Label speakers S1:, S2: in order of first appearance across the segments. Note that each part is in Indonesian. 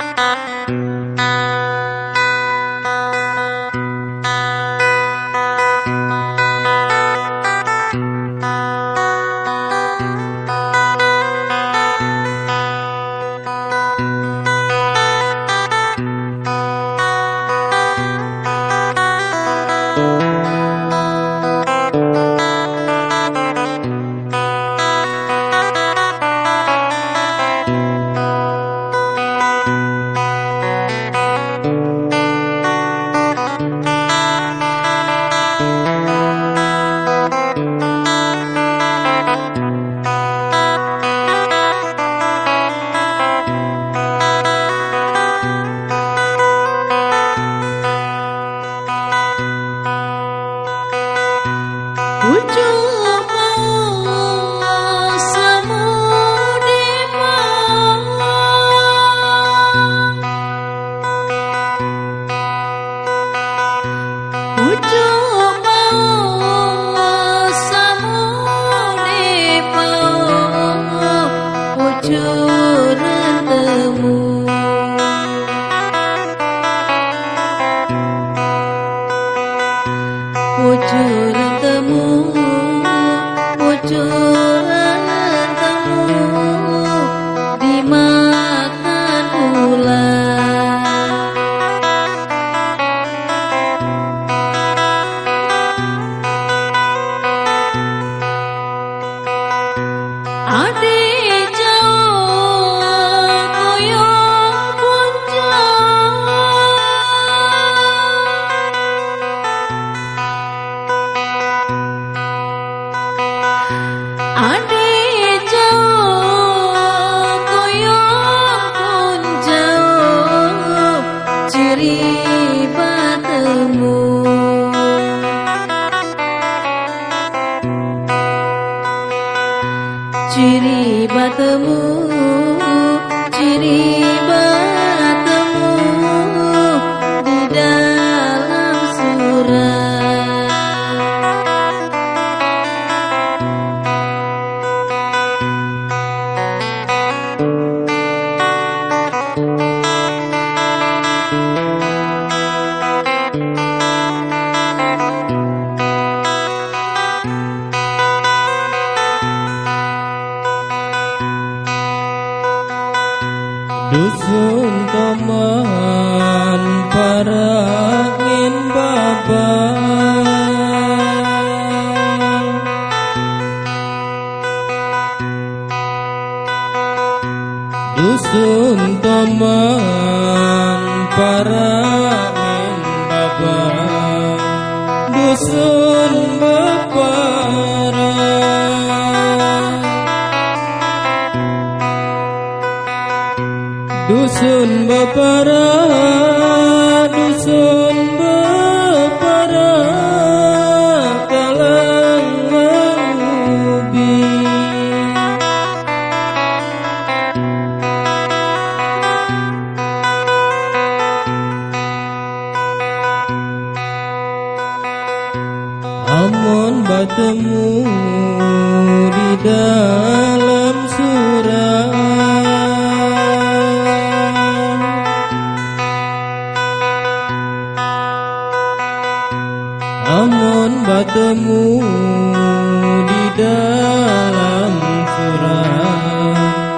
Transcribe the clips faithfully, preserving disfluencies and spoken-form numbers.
S1: Dusun teman parangin baba, dusun teman parangin baba, dusun bepara, dusun bepara, dusun bepara, kalang ubi. Amun bertemu di dalam surau, amun bertemu di dalam surau,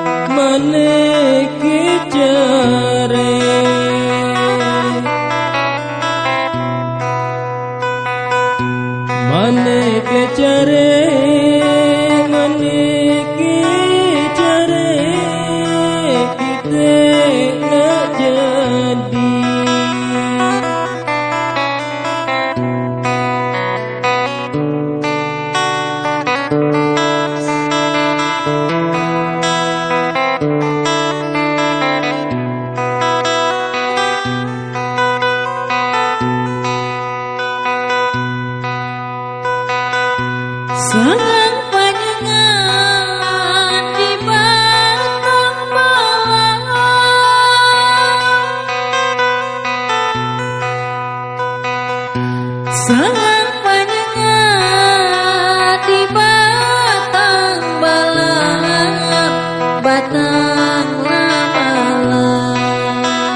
S1: maneki jare, maneki jare, maneki jare, kita nak jadi.
S2: Sangang panjenengan di batang balang, sangang panjenengan di batang balang, batang lamalang.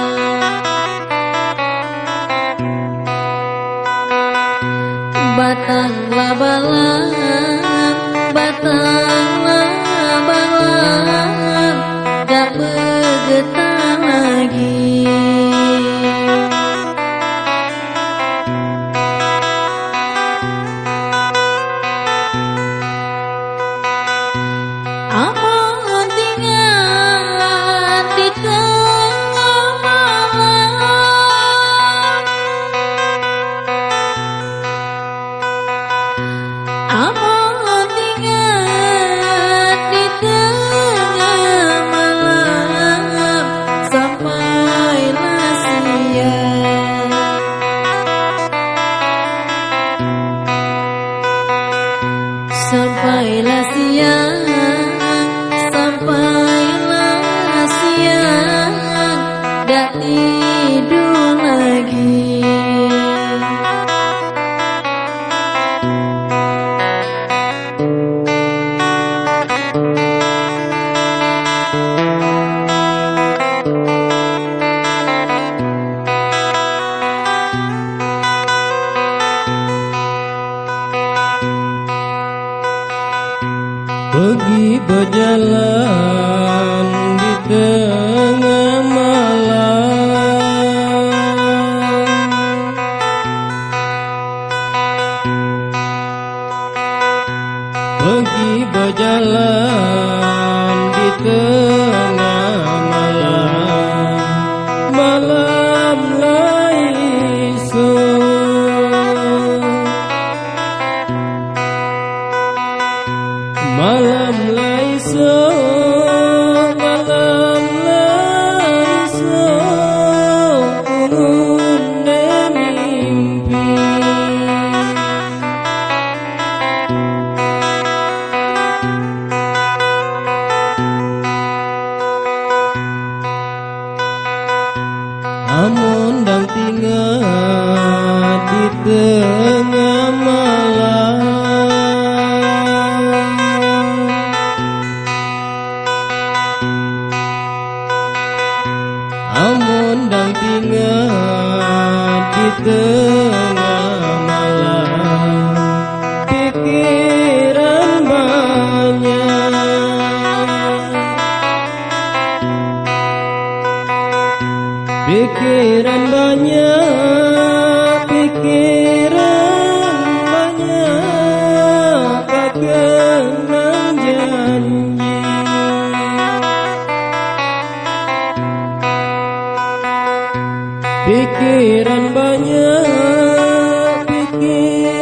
S2: tidur lagi.
S1: Pergi berjalan di tengah malam, pergi berjalan di tengah malam, malam laiso. Malam laiso, malam laiso, ungunde mimpi. Amun dang tinggal di tengah malam, amun dang tinggal di tengah malam, pikiran banyak, pikiran banyak, pikiran banyak, kakenang janji. Pikiran banyak, pikiran